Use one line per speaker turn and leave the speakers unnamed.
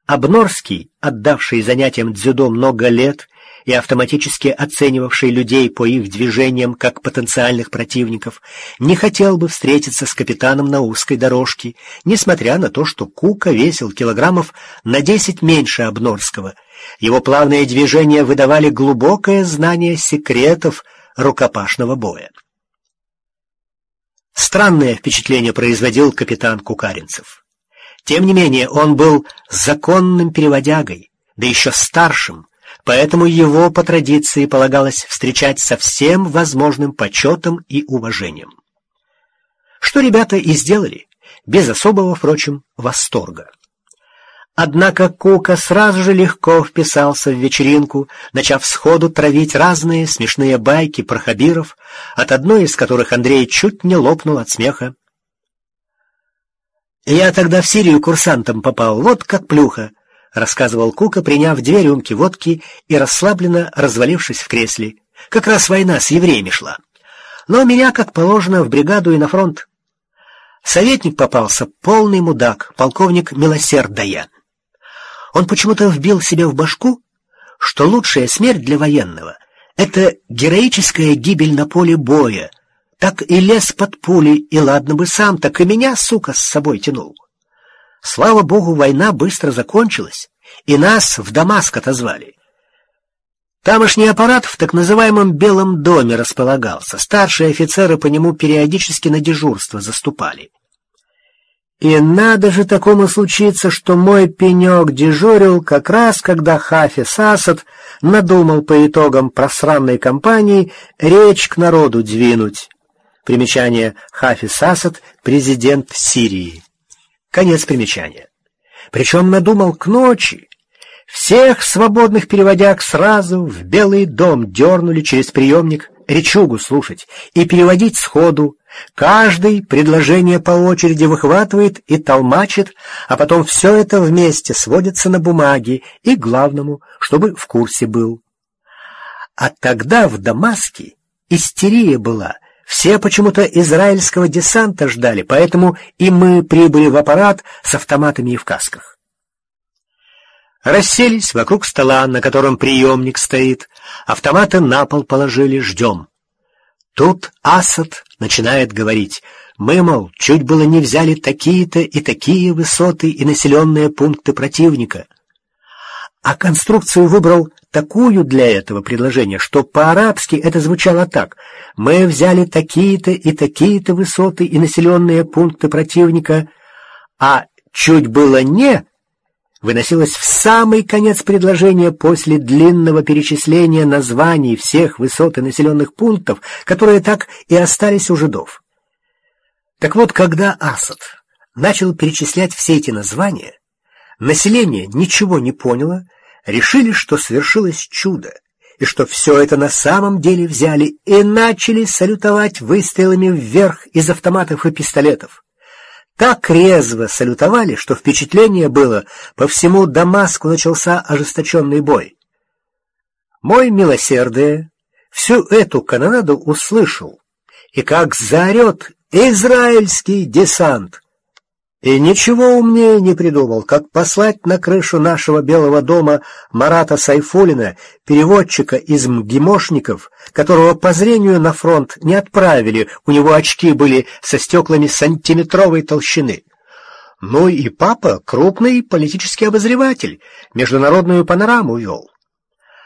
Абнорский, отдавший занятиям дзюдо много лет и автоматически оценивавший людей по их движениям как потенциальных противников, не хотел бы встретиться с капитаном на узкой дорожке, несмотря на то, что Кука весил килограммов на 10 меньше Абнорского. Его плавные движения выдавали глубокое знание секретов рукопашного боя. Странное впечатление производил капитан Кукаринцев. Тем не менее, он был законным переводягой, да еще старшим, поэтому его по традиции полагалось встречать со всем возможным почетом и уважением. Что ребята и сделали, без особого, впрочем, восторга. Однако Кука сразу же легко вписался в вечеринку, начав сходу травить разные смешные байки про хабиров, от одной из которых Андрей чуть не лопнул от смеха. «Я тогда в Сирию курсантом попал, вот как плюха», — рассказывал Кука, приняв 2 рюмки водки и расслабленно развалившись в кресле. «Как раз война с евреями шла. Но меня, как положено, в бригаду и на фронт. Советник попался полный мудак, полковник Милосердая. Он почему-то вбил себе в башку, что лучшая смерть для военного — это героическая гибель на поле боя. Так и лез под пули, и ладно бы сам, так и меня, сука, с собой тянул. Слава богу, война быстро закончилась, и нас в Дамаск отозвали. Тамошний аппарат в так называемом Белом доме располагался, старшие офицеры по нему периодически на дежурство заступали. И надо же такому случиться, что мой пенек дежурил как раз, когда Хафиз Асад надумал по итогам просранной кампании речь к народу двинуть. Примечание: Хафиз Асад, президент Сирии. Конец примечания. Причем надумал к ночи. Всех свободных переводяг сразу в Белый дом дернули через приемник речугу слушать и переводить сходу. Каждый предложение по очереди выхватывает и толмачит, а потом все это вместе сводится на бумаге и главному, чтобы в курсе был. А тогда в Дамаске истерия была. Все почему-то израильского десанта ждали, поэтому и мы прибыли в аппарат с автоматами и в касках. Расселись вокруг стола, на котором приемник стоит, автоматы на пол положили, ждем. Тут Асад начинает говорить: мы, мол, чуть было не взяли такие-то и такие высоты и населенные пункты противника. А конструкцию выбрал такую для этого предложения, что по-арабски это звучало так: мы взяли такие-то и такие-то высоты и населенные пункты противника, а чуть было не выносилось в самый конец предложения после длинного перечисления названий всех высот и населенных пунктов, которые так и остались у жидов. Так вот, когда Асад начал перечислять все эти названия, население ничего не поняло, решили, что свершилось чудо, и что все это на самом деле взяли, и начали салютовать выстрелами вверх из автоматов и пистолетов. Так резво салютовали, что впечатление было: по всему Дамаску начался ожесточенный бой. Мой Милосердие всю эту канонаду услышал, и как заорет «Израильский десант!» И ничего умнее не придумал, как послать на крышу нашего Белого дома Марата Сайфуллина, переводчика из МГИМОшников, которого по зрению на фронт не отправили, у него очки были со стеклами сантиметровой толщины. Ну и папа крупный политический обозреватель, международную панораму вел.